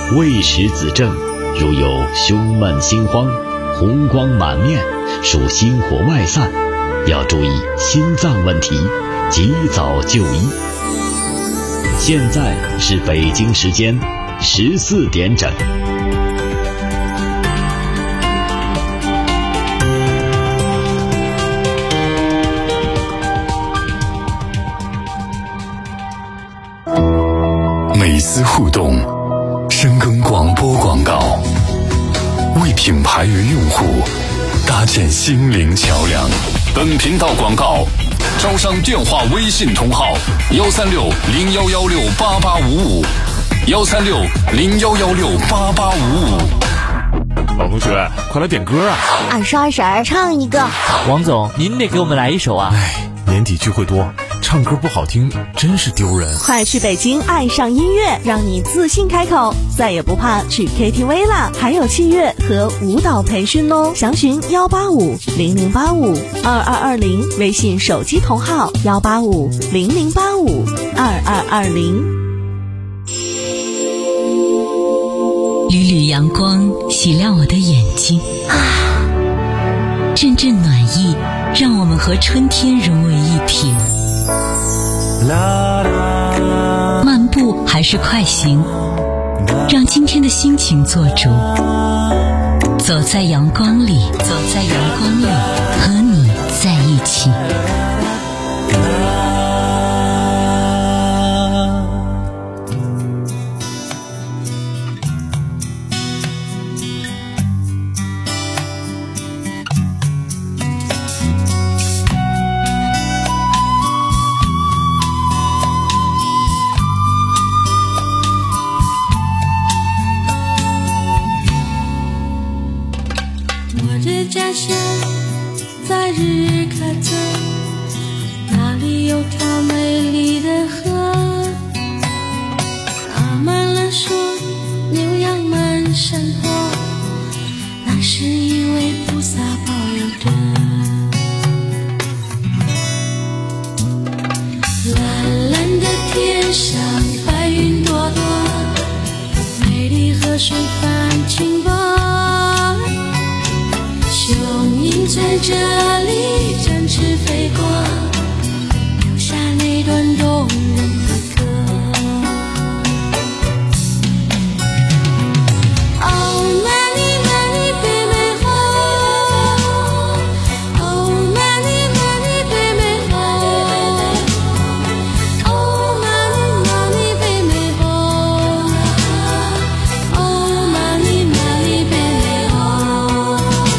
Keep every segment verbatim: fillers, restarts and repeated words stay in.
未识子正，如有胸闷心慌、红光满面，属心火外散，要注意心脏问题，及早就医。现在是北京时间十四点整。 每丝互动，深耕广播广告，为品牌与用户搭建心灵桥梁。本频道广告招商电话微信同号幺三六零幺幺六八八五五幺三六零幺幺六八八五五。 老同学，快来点歌啊！ 二十二婶唱一个。 王总，您得给我们来一首啊！ 哎，年底聚会多，唱歌不好听真是丢人。 快去北京爱上音乐，让你自信开口，再也不怕去 K T V 啦！还有器乐和舞蹈培训哦，详询幺八五零零八五二二二零，微信手机同号幺八五零零八五二二二零。 缕缕阳光洗亮我的眼睛啊，阵阵暖意让我们和春天融为一体。漫步还是快行，让今天的心情做主。走在阳光里，走在阳光里，和你在一起。 家乡在日喀则，那里有条美丽的河，爬满了树，牛羊满山坡，那是因为菩萨保佑着。蓝蓝的天上白云朵朵，美丽河水泛清波，在这里展翅飞过，留下那段动人的歌。Oh many many baby ho, oh many many baby ho, oh many many baby ho, oh many many baby ho。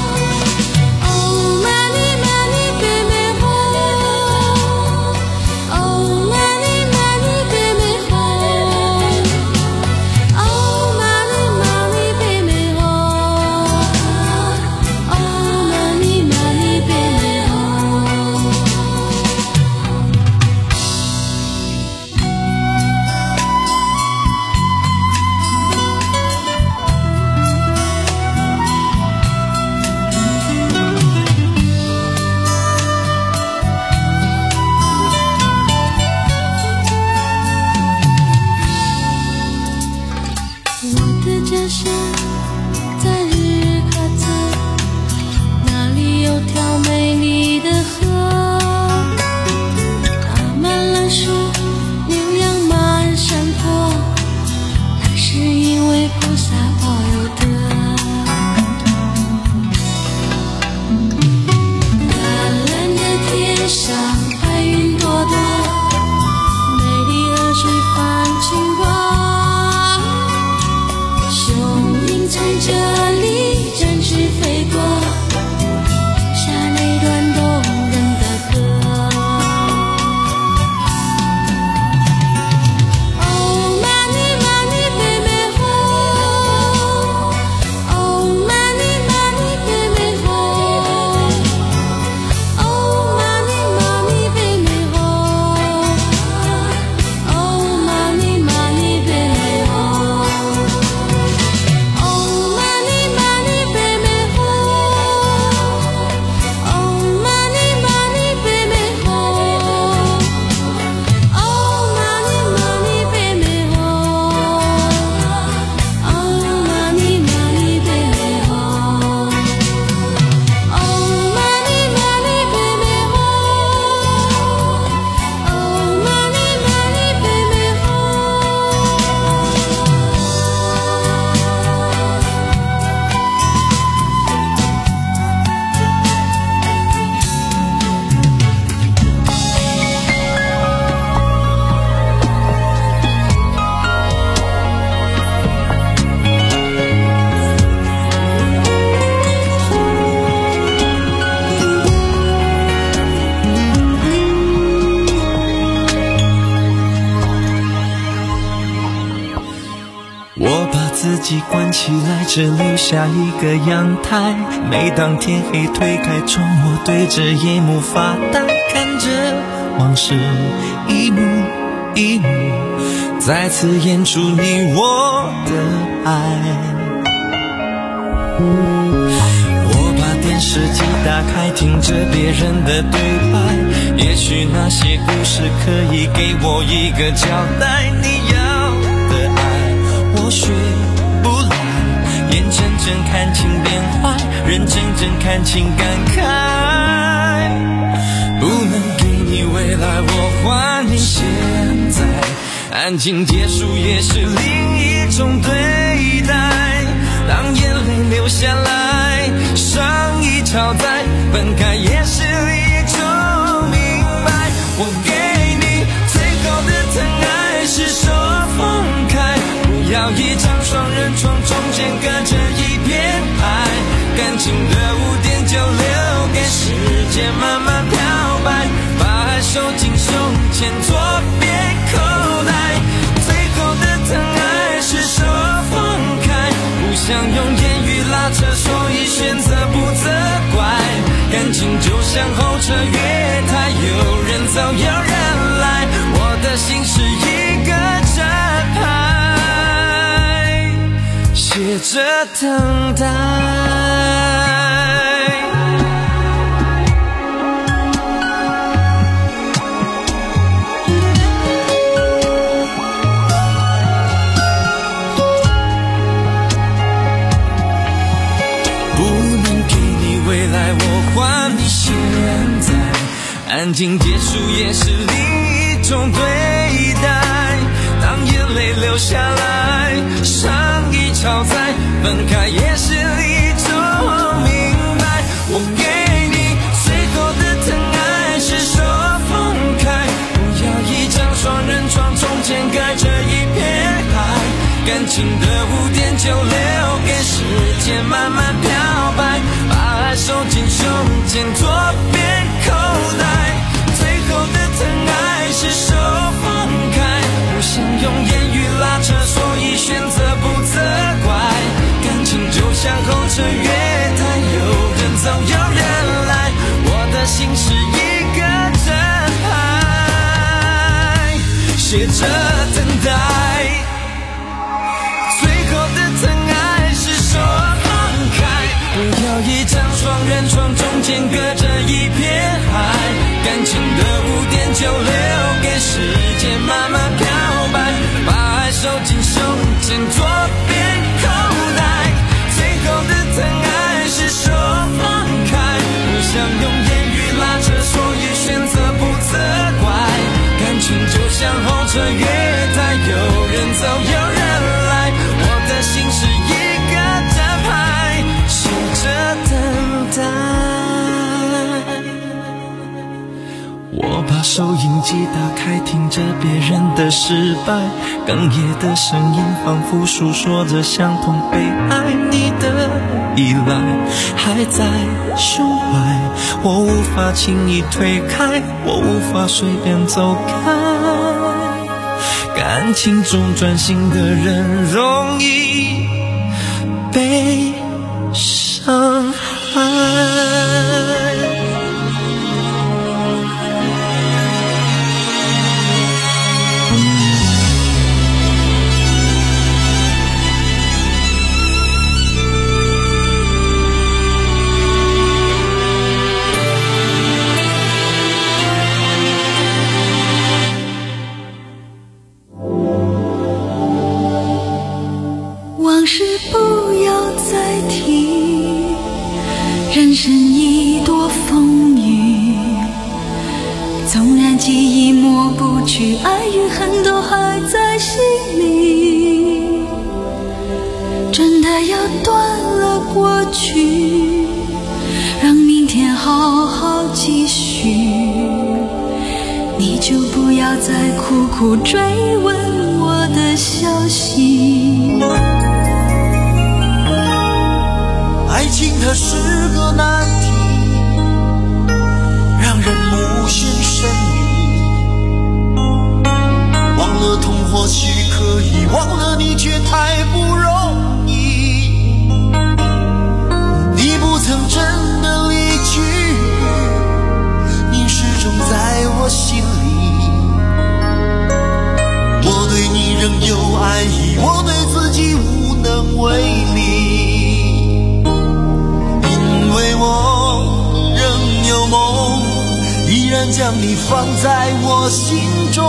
家乡在日喀则，那里有条美丽的河，爬满了树，牛羊满山坡，那是因为菩萨保佑的。蓝蓝的天上白云朵朵，美丽河水泛清波，在这里展翅飞过，留下那段动人的歌。Oh many many baby ho, oh many many baby ho, oh many many baby ho, oh many many baby ho。Oh many many 把自己关起来，只留下一个阳台。每当天黑推开窗，我对着夜幕发呆，看着往事一幕一幕再次演出你我的爱。我把电视机打开，听着别人的对白，也许那些故事可以给我一个交代。你要的爱我学不来，眼睁睁看情变坏，人真正看情感慨。不能给你未来，我还你现在，安静结束也是另一种对待。当眼泪流下来，伤已超载，分开也是一种明白。我给你最后的疼爱是手放开，不要一张双人床，中间隔着一片海。感情的污点就留给时间慢慢漂白，把爱收进胸前左边口袋。最后的疼爱是手放开，不想用言语拉扯，所以选择不责怪。感情就像候车月台，有人走有人来，我的心是一个站牌，写着等待。安静结束也是另一种对待，当眼泪流下来，伤已超载，分开也是一种明白。我给你最后的疼爱是手放开，不要一张双人床，中间隔着一片海。感情的污点就留给时间慢慢漂白，把爱收进胸前左边口袋。疼爱是手放开，不想用言语拉扯，所以选择不责怪。感情就像候车月台，有人走有人来，我的心是一个站牌，写着等待。最后的疼爱是手放开，不要一张双人床，中间隔着一片海。感情的污点就留给时间慢慢漂白，把爱收进胸前左边口袋。最后的疼爱是手放开，不想用言语拉扯，所以选择不责怪。感情就像候车月台，有人走有人来，我的心是一个站牌，写着等待。我把收音机打开，听着别人的失败，哽咽的声音仿佛诉说着相同悲哀。你的依赖还在胸怀，我无法轻易推开，我无法随便走开。感情中专心的人容易被伤害。 往事不要再提，人生已多风雨，纵然记忆抹不去，爱与恨都还在心里。真的要断了过去，让明天好好继续，你就不要再苦苦追问我的消息。 爱情它是个难题，让人无限神秘。忘了痛或许可以，忘了你却太不容能为你，因为我仍有梦，依然将你放在我心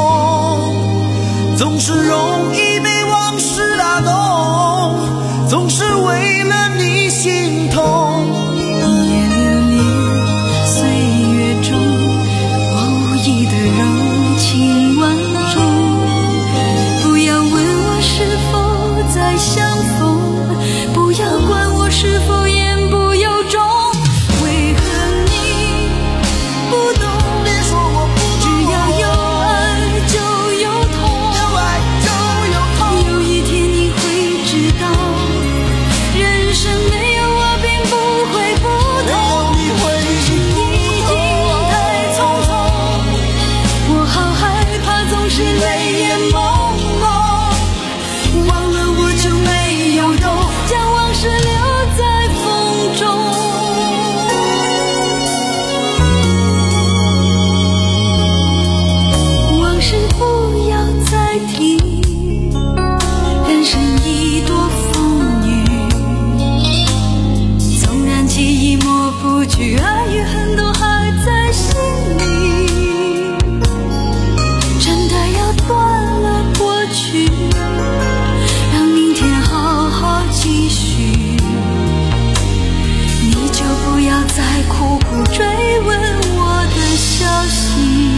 中，总是容易被往事打动，总是为了你心痛。 一夜流年岁月中，我无意的柔情万种，不要问我是否再相逢，不要管我是否言不由衷，为何你不懂？只要有爱就有痛，有一天你会知道，人生没有我并不会不同，只是已经太匆匆，我好害怕总是泪眼朦胧，忘了我就没有用，将往事留在风中。往事不要再提，人生已多风雨，纵然记忆抹不去，爱与恨都还在心里，真的要断了过去，让明天好好继续，你就不要再苦苦追问我的消息。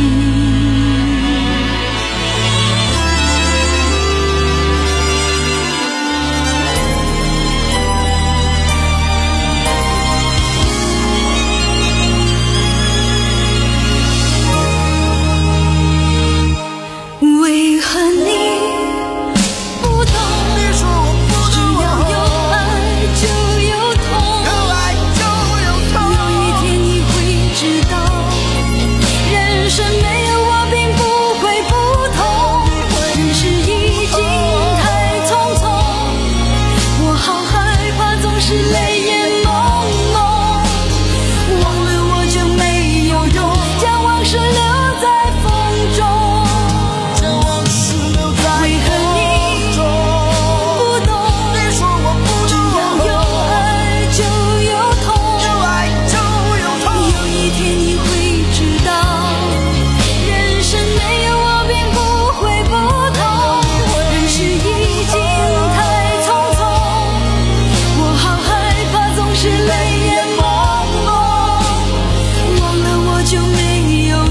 为何你不懂？只要有爱就有痛，有一天你会知道，人生没有我并不会不同，人世已经太匆匆，我好害怕总是泪眼朦胧，忘了我就没有用，将往事留在风中。为何你不懂？只要有爱就有痛，有一天你会知道，人生没有我并不会不同，人世已经太匆匆，我好害怕总是泪眼朦胧，忘了我就没有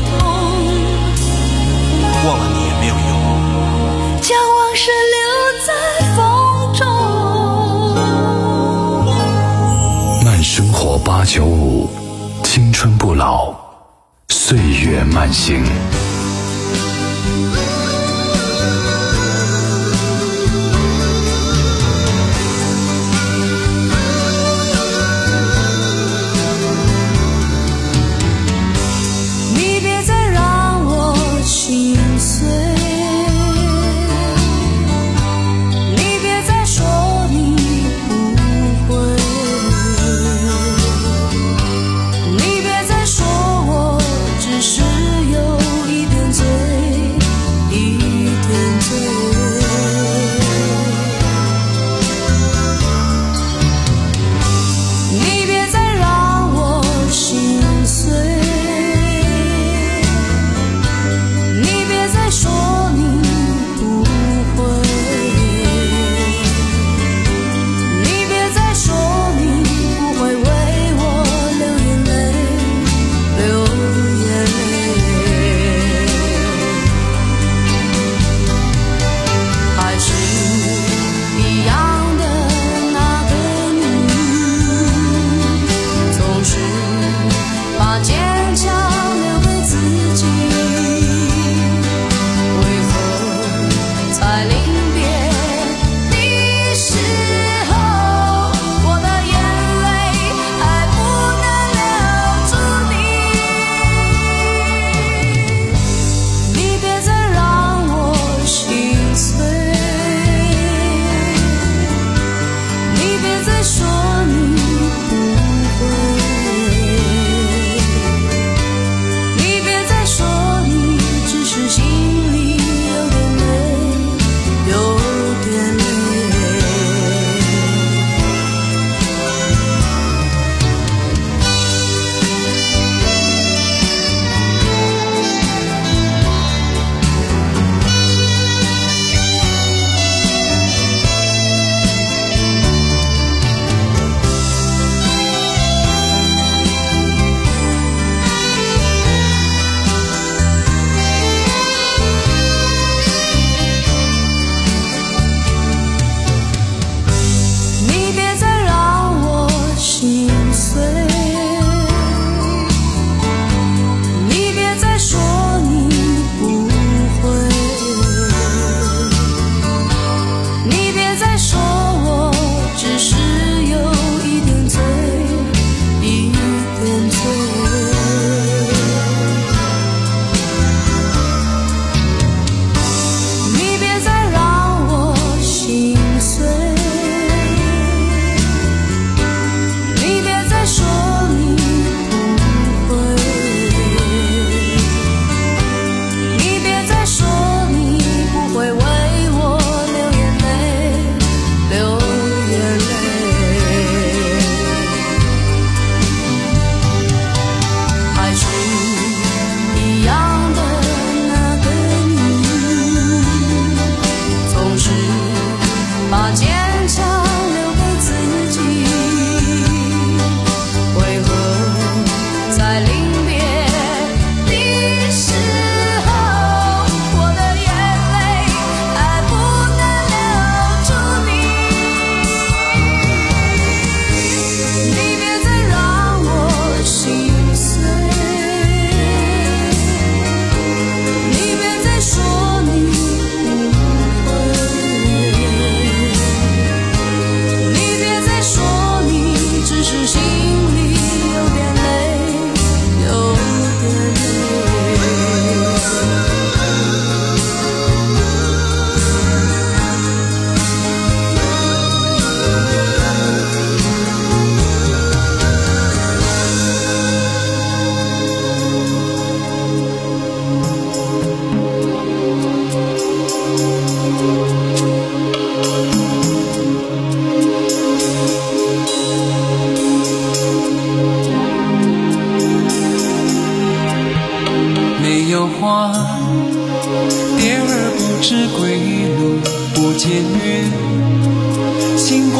痛， 忘了你也没有用， 将往事留在风中。 慢生活八九五，青春不老，岁月慢行。 你别再让我心碎，你别再说你不会，你别再说我只是有一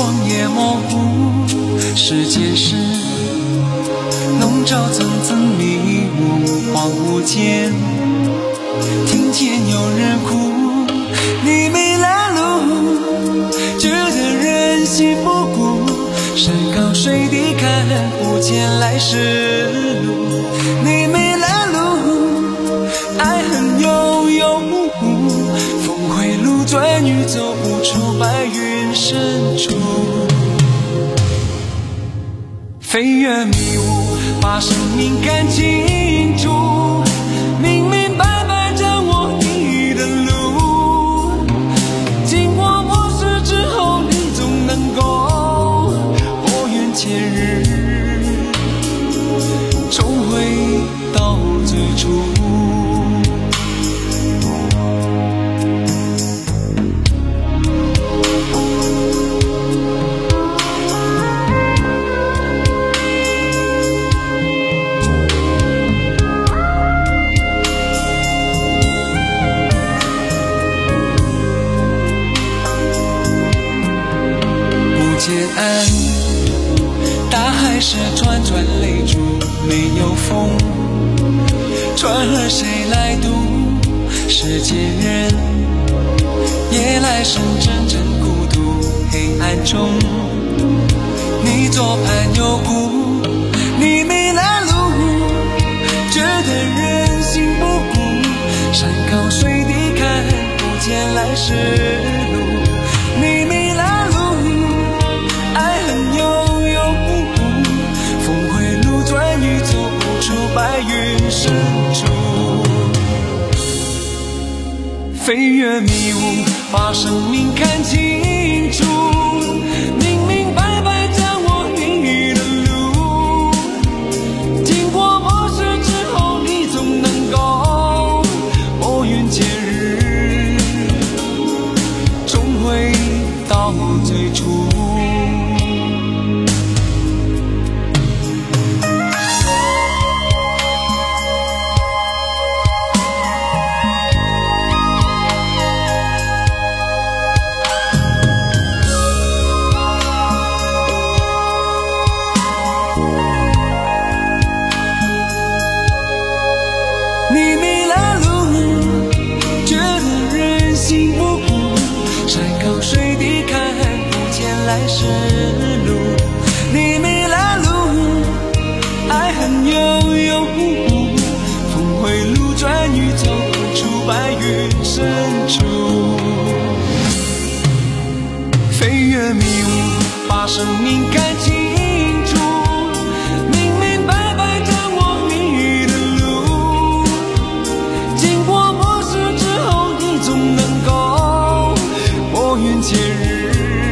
光也模糊，时间是笼罩层层迷雾，荒芜间听见有人哭，你没来路，觉得人心不古，山高水低看不见来时路，你没来路，爱恨悠悠无无，峰回路转欲走不出白云深处，飞越迷雾，把生命看清楚，明明白白掌握你的路，经过磨蚀之后你总能够拨云见日，重回到最初。岸，大海是串串泪珠，没有风，船儿谁来渡？世间人，夜来深阵阵孤独，黑暗中，你左盼右顾，你没来路，觉得人心不古，山高水低看不见来时路，你没来路。白云深处，飞越迷雾，把生命看清楚，明明白白掌握你的路，经过磨蚀之后你总能够拨云见日，重回到最初。来时路，你没来路，爱恨悠悠无无，峰回路转欲走不出白云深处，飞越迷雾，把生命看清楚，明明白白掌握你的路，经过磨蚀之后你总能够拨云见日，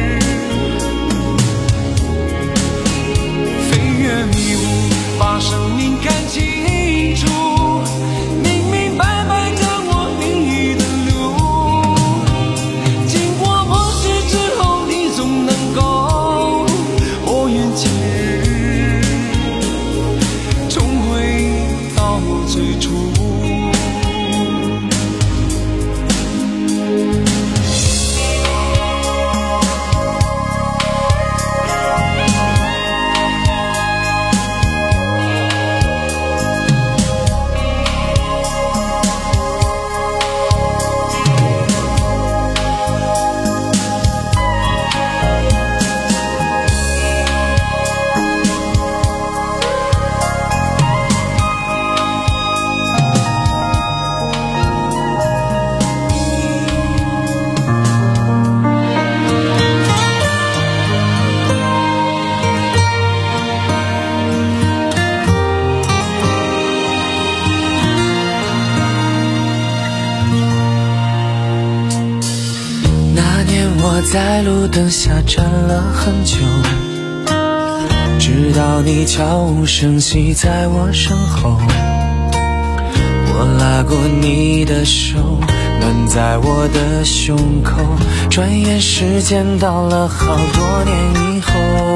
把生命看清楚，明明白白掌握你的路，经过磨蚀之后你总能够拨云见日，重回到最初。我在路灯下站了很久，直到你悄无声息在我身后，我拉过你的手，暖在我的胸口，转眼时间到了好多年以后，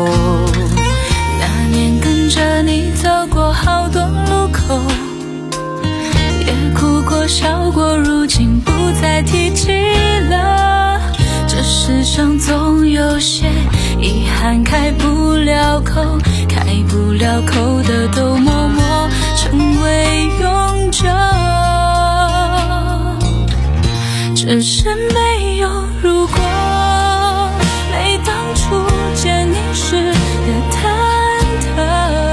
那年跟着你走过好多路口，也哭过笑过，如今不再提起了，这世上总有些遗了口，开不了口的都默默成为永久。只是没有如果，没当初见你时的忐忑。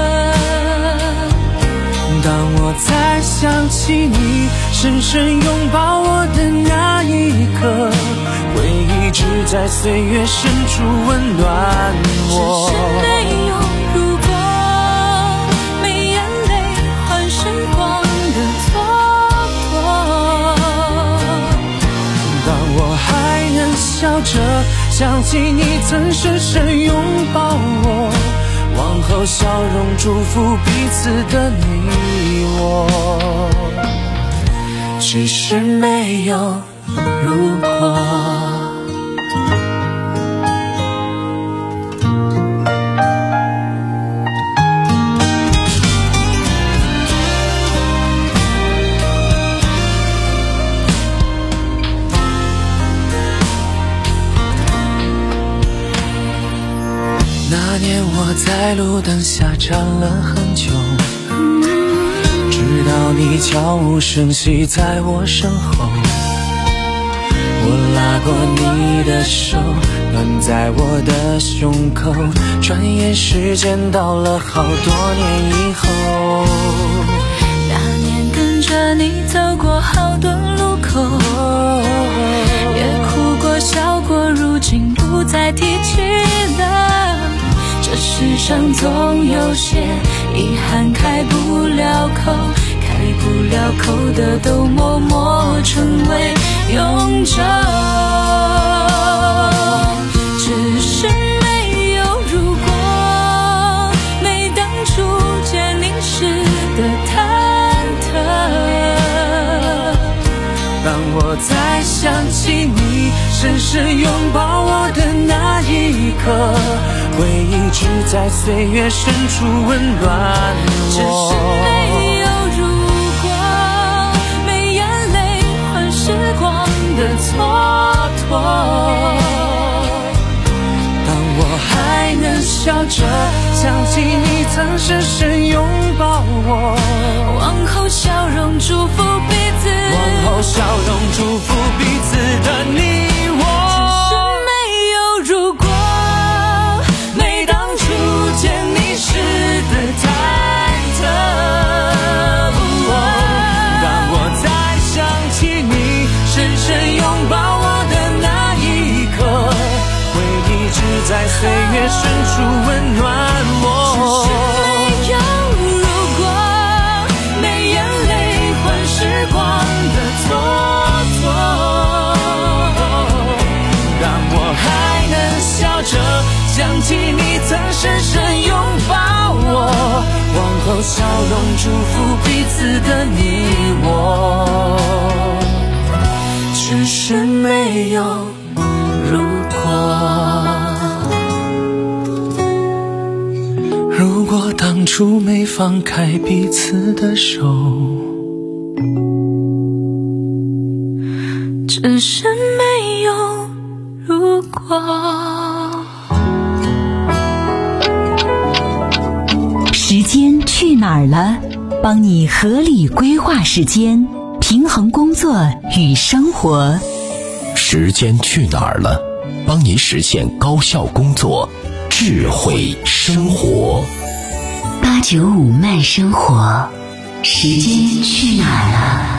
当我再想起你深深拥抱我的那一刻，回忆只在岁月深处温暖我。 只是没有如果，没眼泪换时光的蹉跎。 当我还能笑着想起你曾深深拥抱我，往后笑容祝福彼此的你我。只是没有如果。那年我在路灯下站了很久，直到你悄无声息在我身后，我拉过你的手，暖在我的胸口，转眼时间到了好多年以后。 那年跟着你走过好多路口，也哭过笑过，如今不再提起了。这世上总有些遗憾开不了口，开不了口的都默默成为永久。只是没有如果，没当初见你时的忐忑。 当我再想起你深深拥抱我的那一刻，回忆只在岁月深处温暖我。 只是没有如果，没眼泪换时光的蹉跎。 当我还能笑着想起你曾深深拥抱我， 往后笑容祝福彼此， 往后笑容祝福彼此的你我。 只是没有如果，没当初见你时的忐忑。 当我再想起你深深拥抱我的那一刻，回忆只在岁月深处温暖我。 只是没有如果，没眼泪换时光的蹉跎。 当我还能笑着想起你曾深深拥抱我，往后笑容祝福彼此的你我。只是没有如果，如果当初没放开彼此的手， 只是没有如果。 时间去哪儿了？帮你合理规划时间，平衡工作与生活。 时间去哪儿了？帮你实现高效工作，智慧生活。 八九五慢生活，时间去哪儿了？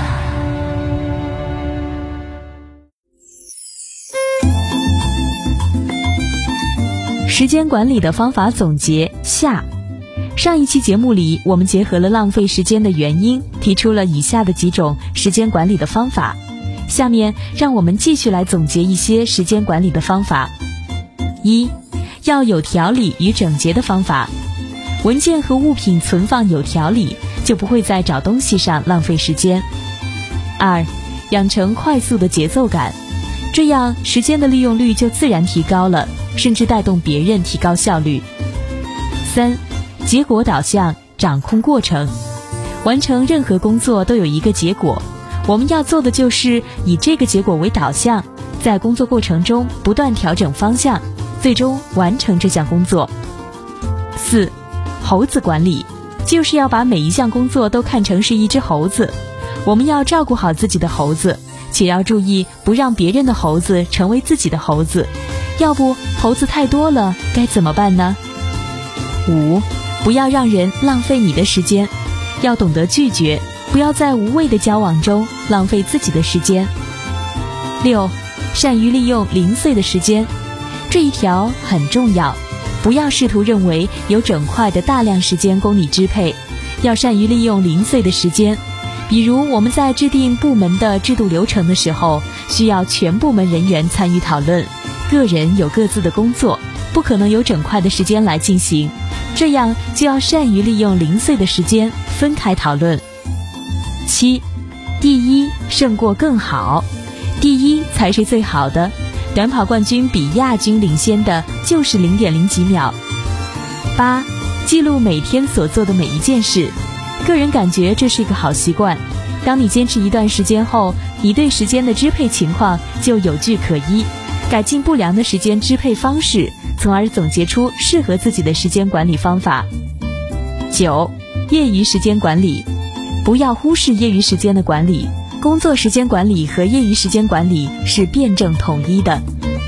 时间管理的方法总结下。上一期节目里，我们结合了浪费时间的原因，提出了以下的几种时间管理的方法。下面让我们继续来总结一些时间管理的方法。一，要有条理与整洁的方法。文件和物品存放有条理，就不会在找东西上浪费时间。二，养成快速的节奏感，这样时间的利用率就自然提高了，甚至带动别人提高效率。三，结果导向，掌控过程。完成任何工作都有一个结果，我们要做的就是以这个结果为导向，在工作过程中不断调整方向，最终完成这项工作。 四、猴子管理，就是要把每一项工作都看成是一只猴子。我们要照顾好自己的猴子，且要注意不让别人的猴子成为自己的猴子，要不猴子太多了该怎么办呢？五、不要让人浪费你的时间，要懂得拒绝，不要在无谓的交往中浪费自己的时间。六、善于利用零碎的时间，这一条很重要，不要试图认为有整块的大量时间供你支配，要善于利用零碎的时间。比如我们在制定部门的制度流程的时候，需要全部门人员参与讨论，个人有各自的工作，不可能有整块的时间来进行，这样就要善于利用零碎的时间，分开讨论。七、第一胜过更好，第一才是最好的，短跑冠军比亚军领先的就是 零点零几秒。八、记录每天所做的每一件事，个人感觉这是一个好习惯，当你坚持一段时间后，你对时间的支配情况就有据可依，改进不良的时间支配方式，从而总结出适合自己的时间管理方法。九、业余时间管理，不要忽视业余时间的管理，工作时间管理和业余时间管理是辩证统一的。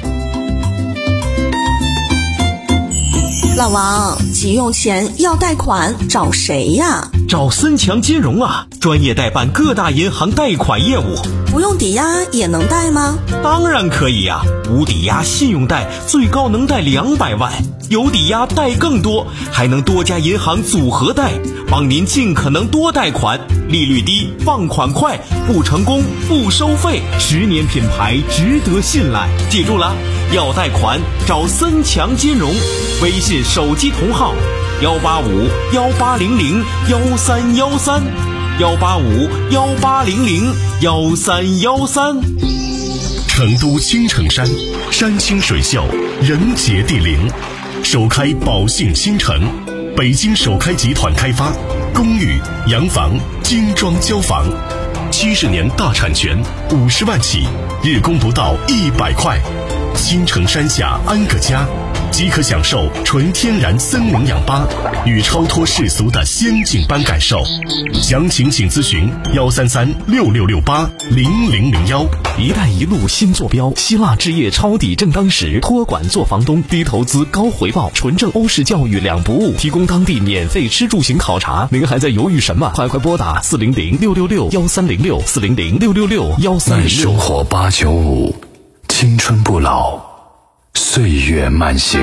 老王，急用钱要贷款找谁呀？ 找森强金融啊，专业代办各大银行贷款业务。 不用抵押也能贷吗？ 当然可以呀、啊，无抵押信用贷最高能贷两百万，有抵押贷更多，还能多家银行组合贷，帮您尽可能多贷款，利率低，放款快，不成功不收费，十年品牌值得信赖。记住了，要贷款找森强金融，微信手机同号幺八五幺八零零幺三幺三幺八五幺八零零幺三幺三。 成都青城山，山清水秀，人杰地灵，首开宝信新城，北京首开集团开发，公寓、洋房、精装交房，七十年大产权，五十万起，日供不到一百块。青城山下安个家，即可享受纯天然森林氧吧与超脱世俗的仙境般感受。详情请咨询幺三三六六六八零零零幺。 一带一路新坐标，希腊置业抄底正当时，托管做房东，低投资高回报，纯正欧式教育两不误，提供当地免费吃住行考察。您还在犹豫什么？快快拨打四零零六六六幺三零六四零零六六六幺三零六。 生活八九五，青春不老，岁月慢行。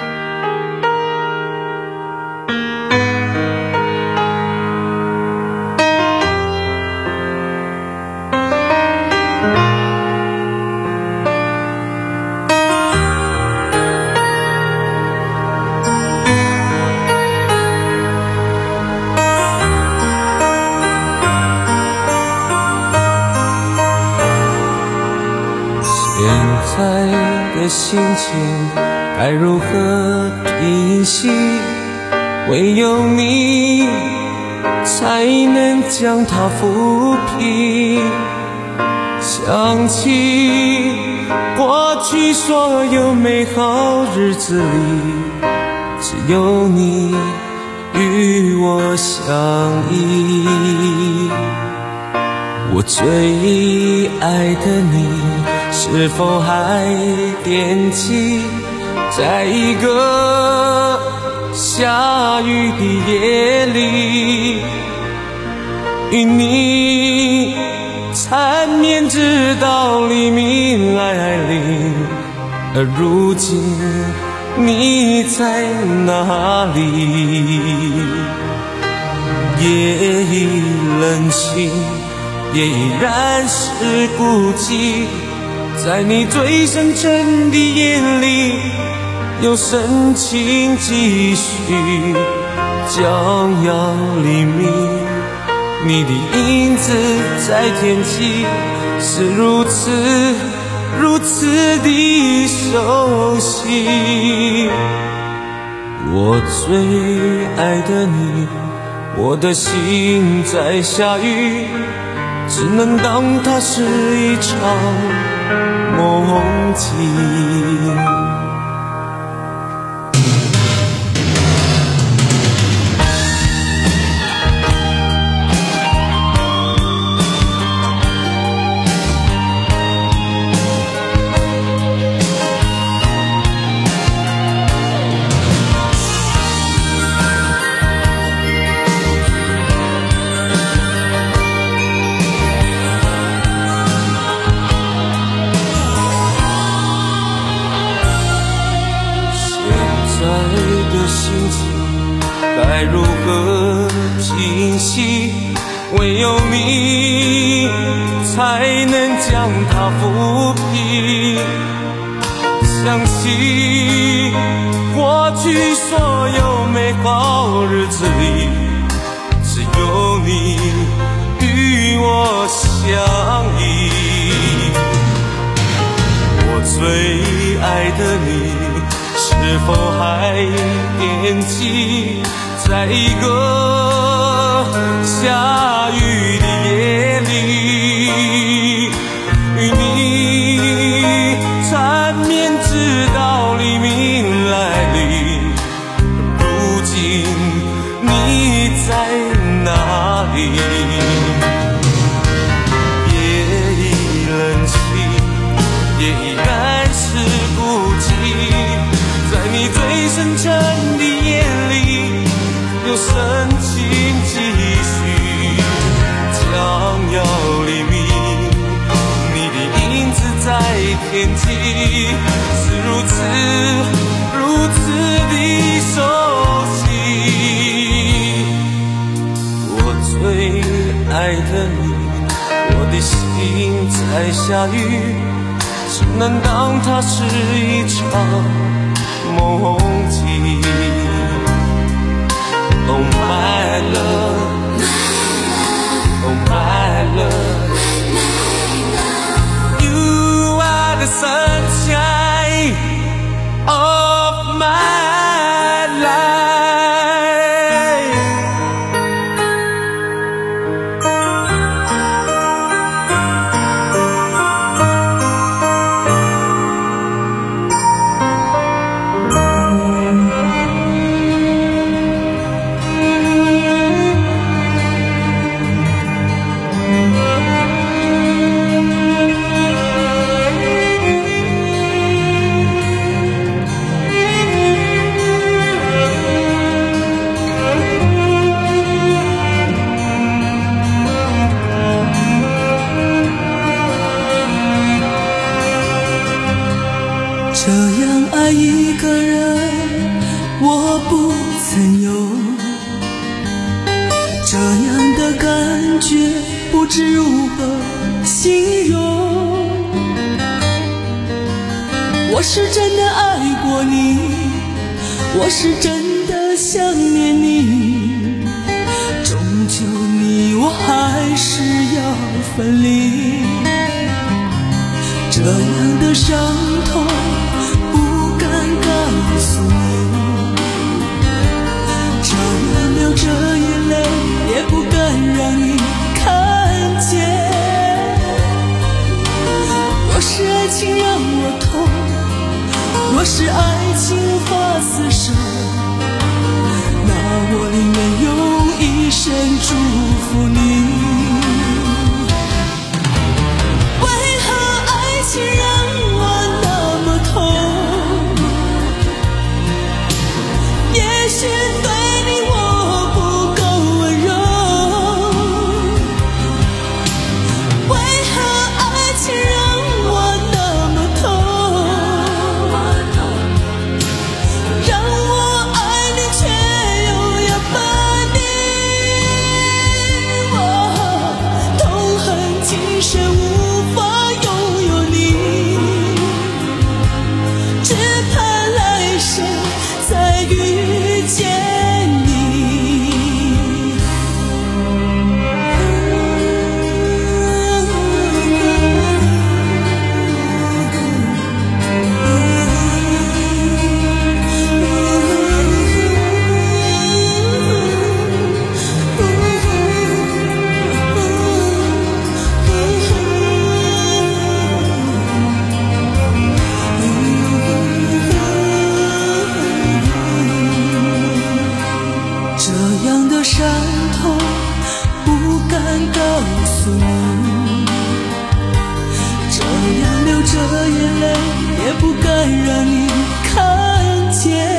现在的心情该如何平息？唯有你才能将它抚平。想起过去所有美好日子里，只有你与我相依。我最爱的你，是否还惦记，在一个下雨的夜里，与你缠绵直到黎明来临。而如今你在哪里？夜已冷清，也依然是孤寂，在你最深沉的眼里，有深情继续，将要黎明。你的影子在天际，是如此如此的熟悉。我最爱的你，我的心在下雨，只能当它是一场梦境。 心情该如何平息？唯有你才能将它抚平。相信过去所有美好日子里，只有你与我相依。我最爱的你，是否还惦记，在一个下雨的夜里，与你缠绵直到黎明来临。如今你在哪里？夜已冷清，也依然是孤寂，在你最深沉的眼里，有深情继续。将要黎明，你的影子在天际，是如此如此的熟悉。我最爱的你，我的心在下雨，只能当它是一场梦境。Oh my love, oh my love, you are the sunshine of my life. 这样爱一个人，我不曾有，这样的感觉不知如何形容。我是真的爱过你，我是真的想念你，终究你我还是要分离。这样的伤痛不敢告诉你，这样流着眼泪也不敢让你看见。若是爱情让我痛，若是爱情无法厮守，那我宁愿用一生祝福你。情让我那么痛，也许对你我不够温柔，为何爱情让我那么痛，让我爱你却又要分离，我痛恨今生无法再遇见你。这样的伤痛不敢告诉你，这样流着眼泪也不敢让你看见。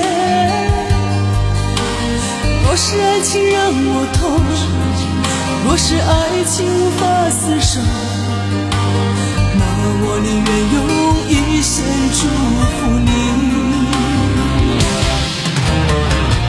若是爱情让我痛，若是爱情无法厮守，那我宁愿用一生祝福你。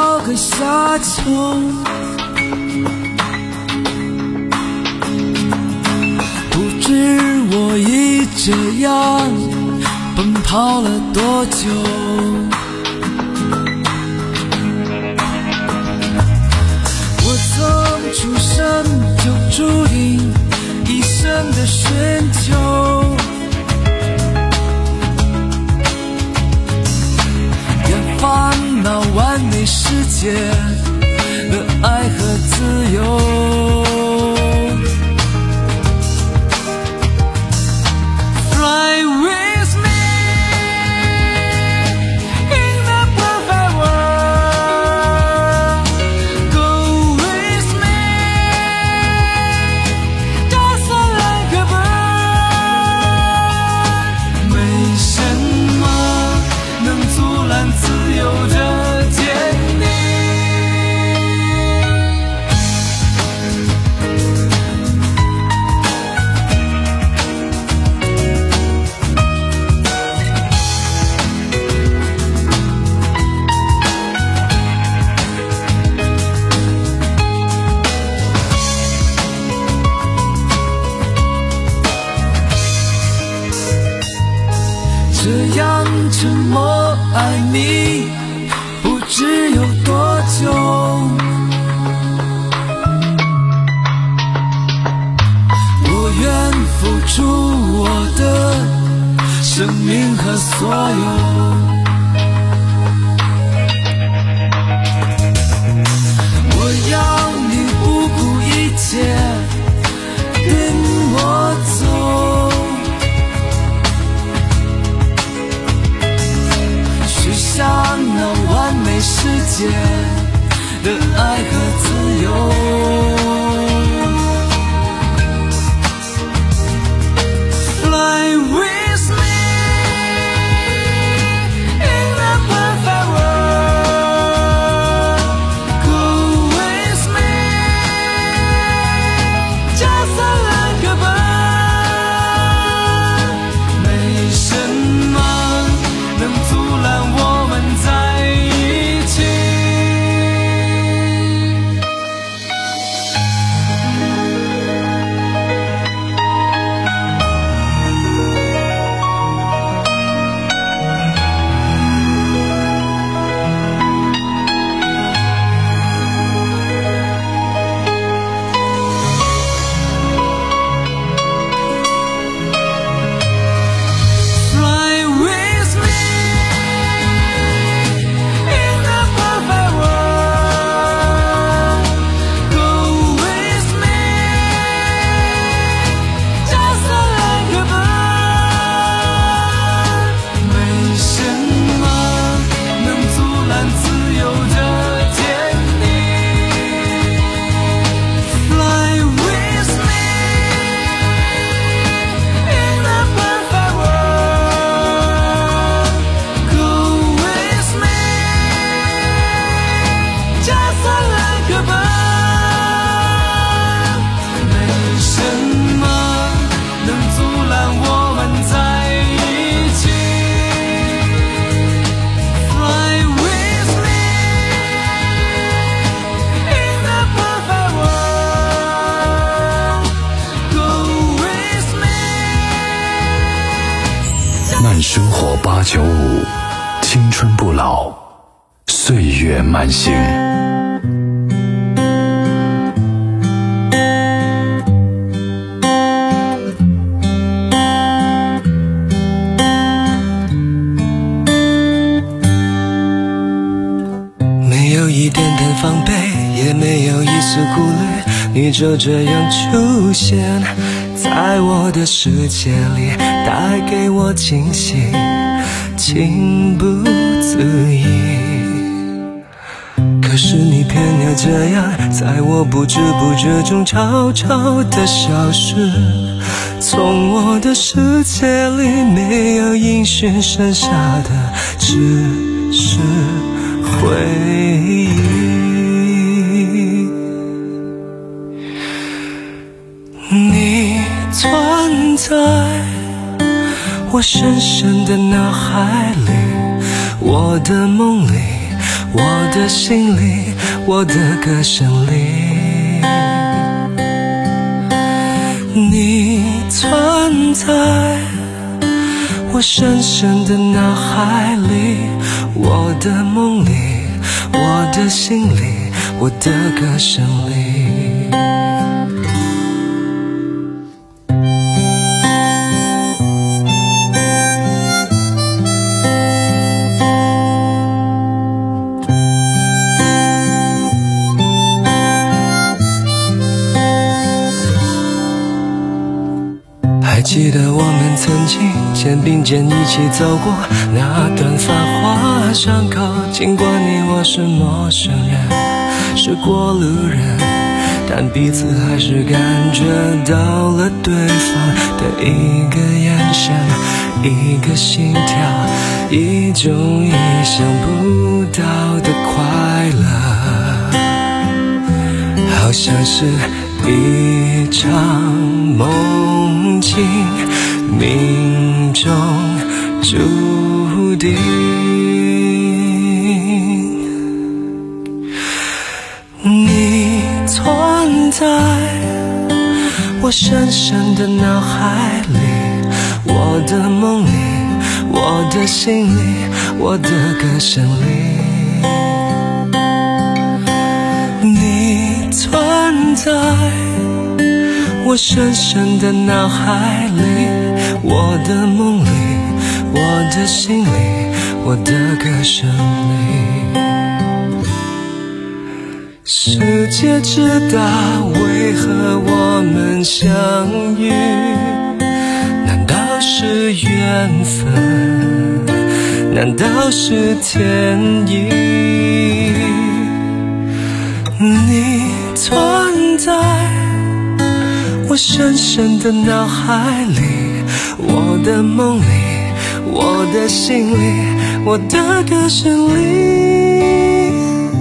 到个夏秋，不知我已这样奔跑了多久。我曾出生就注定一生的寻求，也烦恼完美世界的爱和自由。Fly with me in the perfect world. Go with me, just like a bird. 没什么能阻拦自由的坚定。这样沉默爱你不知有多久，我愿付出我的生命和所有。我要你不顾一切跟我走，许下那完美世界的爱和自由。Fly with me in the perfect world. Go with me, just like a bird. 没什么能阻拦我们在一起。Fly with me in the perfect world. Go with me, just like a bird. 没什么能阻拦自由的坚定。Fly with me in the perfect world. Go with me, just like a bird. 没什么能阻拦我们在一起。Fly with me in the perfect world. Go with me. 慢生活八九五，青春不老，岁月慢行。 没有一点点防备，也没有一丝顾虑，你就这样出现在我的世界里，带给我惊喜，情不自已。可是你偏要这样，在我不知不觉中悄悄地消失，从我的世界里没有音讯，剩下的只是回忆。你存在我深深的脑海里，我的梦里， 我的心里，我的歌声里，你存在我深深的脑海里，我的梦里，我的心里，我的歌声里。还记得我们曾经肩并肩一起走过那段繁华巷口，尽管你我是陌生人，是过路人，但彼此还是感觉到了对方的一个眼神，一个心跳，一种意想不到的快乐，好像是一场梦境，命中注定。你存在我深深的脑海里，我的梦里，我的心里，我的歌声里。你存在我深深的脑海里，我的梦里，我的心里，我的歌声里。世界知道为何我们相遇，难道是缘分？难道是天意？你存在我深深的脑海里，我的梦里，我的心里，我的歌声里。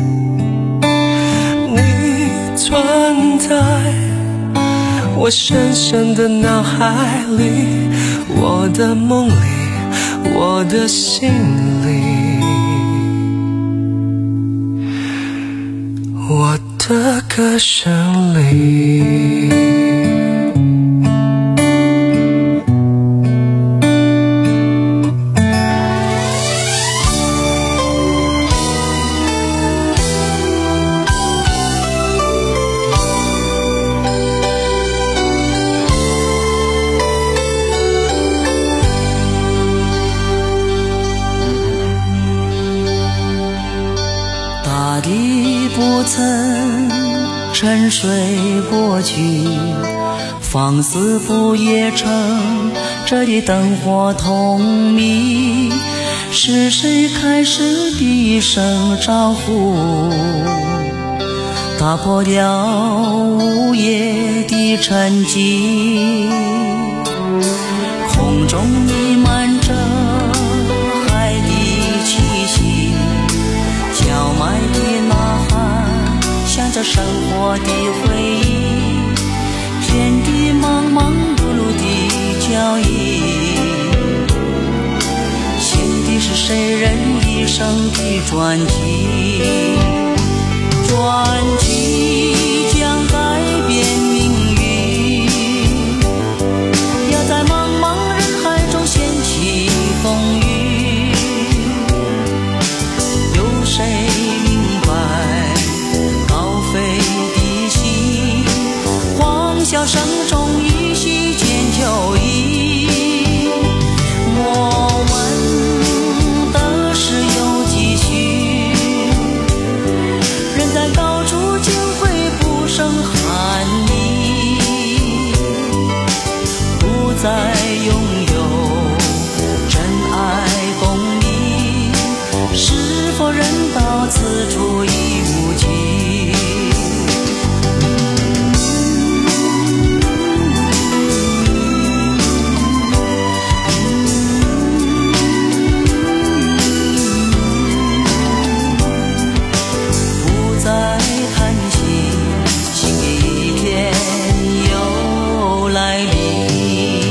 你存在我深深的脑海里，我的梦里，我的心里，我的歌声里。 大地不曾沉睡过去，放肆不也成这里灯火通明。是谁开始低声招呼，打破掉午夜的沉寂？空中弥漫着海的气息，叫卖的呐喊像着生活的回忆，天地忙忙碌碌的脚印，写的是谁人一生的传奇。传奇将改变命运，要在茫茫人海中掀起风雨。有谁明白高飞的心，狂笑声中依稀见秋意。我们的事有几许，人在高处竟会不胜寒意，不再拥有真爱功名，是否人到此处已无期？不再叹息，新的一天又来临。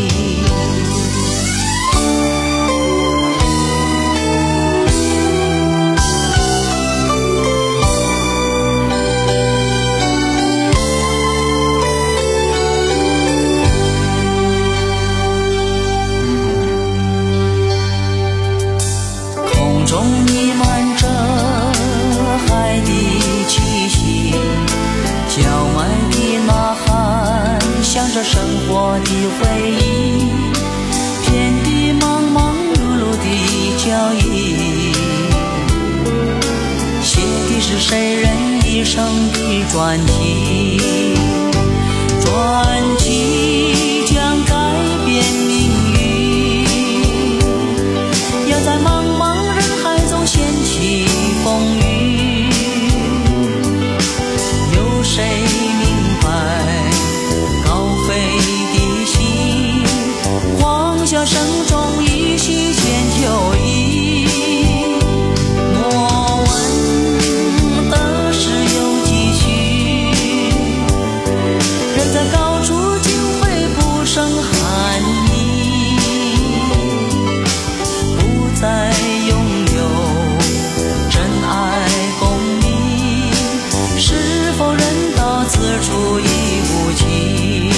回忆，遍地忙忙碌碌的脚印，写的是谁人一生的传奇，传奇将改变命运，要在茫茫人海中掀起风雨，有谁明白高飞的心，黄晓声中一息间就已，莫问得失有几许，人在高处竟会不胜寒意，不再拥有真爱功名，是否人到此处已无情，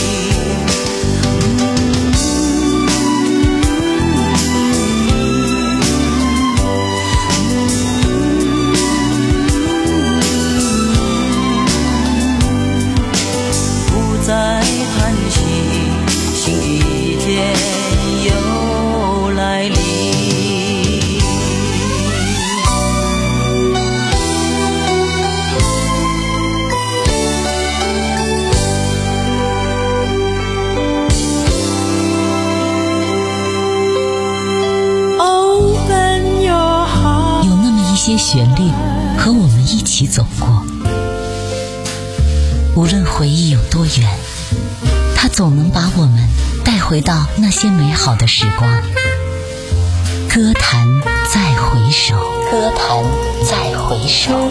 不再叹息，新的一天又来临。 有那么一些旋律和我们一起走过，无论回忆有多远，它总能把我们带回到那些美好的时光。歌坛再回首，歌坛再回首。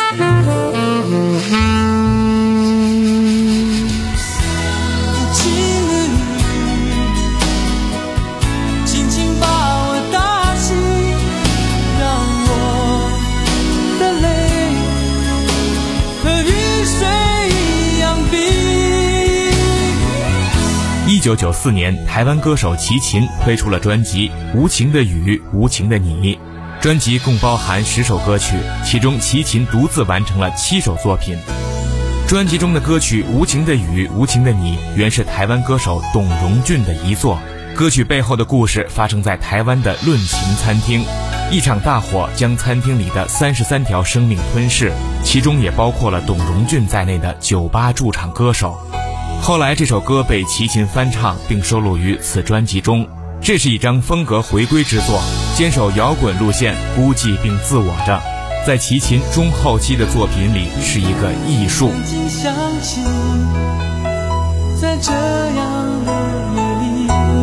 一九九四年，台湾歌手齐秦推出了专辑《无情的雨，无情的你》。专辑共包含十首歌曲，其中齐秦独自完成了七首作品。专辑中的歌曲《无情的雨，无情的你》原是台湾歌手董荣俊的遗作。歌曲背后的故事发生在台湾的论情餐厅，一场大火将餐厅里的三十三条生命吞噬，其中也包括了董荣俊在内的酒吧驻场歌手。后来这首歌被齐秦翻唱并收录于此专辑中，这是一张风格回归之作，坚守摇滚路线，孤寂并自我着，在齐秦中后期的作品里是一个艺术。 曾经想起在这样的夜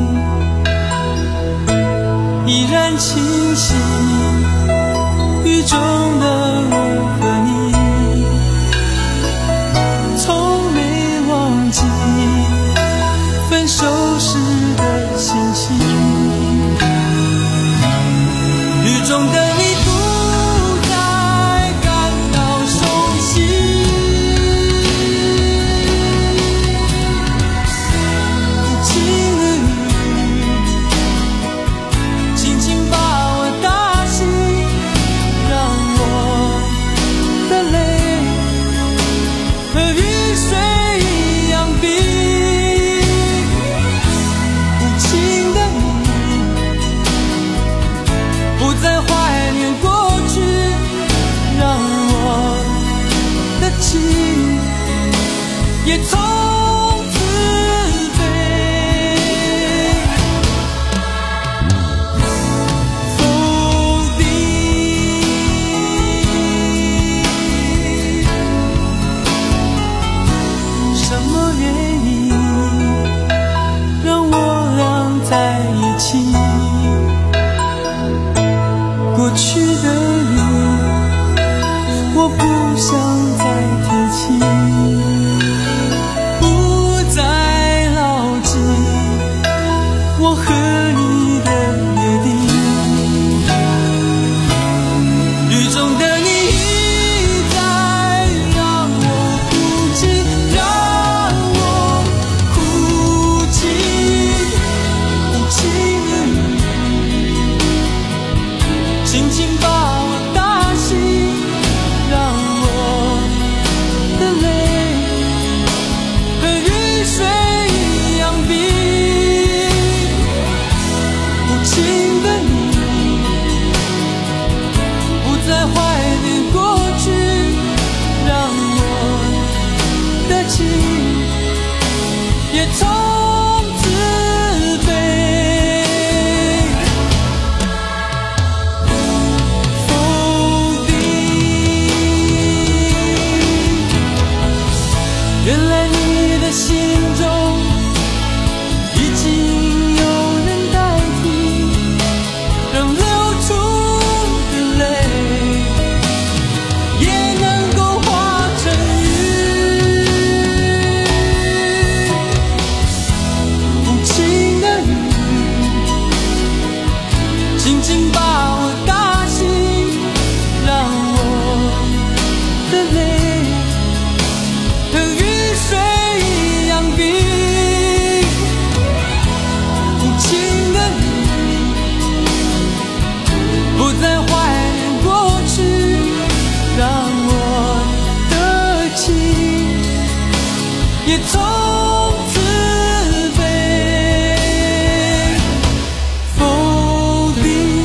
里依然清晰，雨中的我和你从没忘记分手时的心情，雨中的你不再感到熟悉，无情的你轻轻把我打醒，让我的泪和雨水一样冰。不再怀念过去，让我的情也从此飞。风笛什么原因让我俩在一起？过去的你，我不想再提起，不再牢记我和你的约定。雨中的你一再让我哭泣，让我哭泣，无情的你轻轻把我打醒，让我原来你的心中已经有人代替，让流出的泪也能够化成雨。无情的雨轻轻把我打醒，让我的泪和雨水一样冰。无情的你不再怀念过去，让我的情也从此被否定。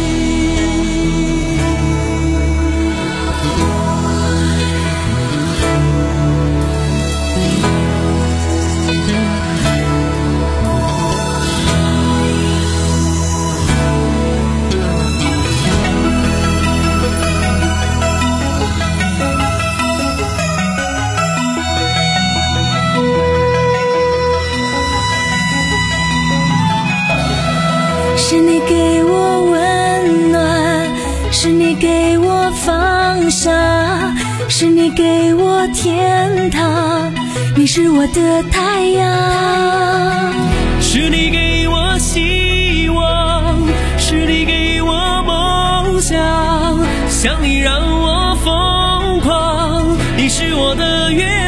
是你给我温暖，是你给我放下，是你给我天堂，你是我的太阳。 是你给我希望，是你给我梦想，想你让我疯狂，你是我的月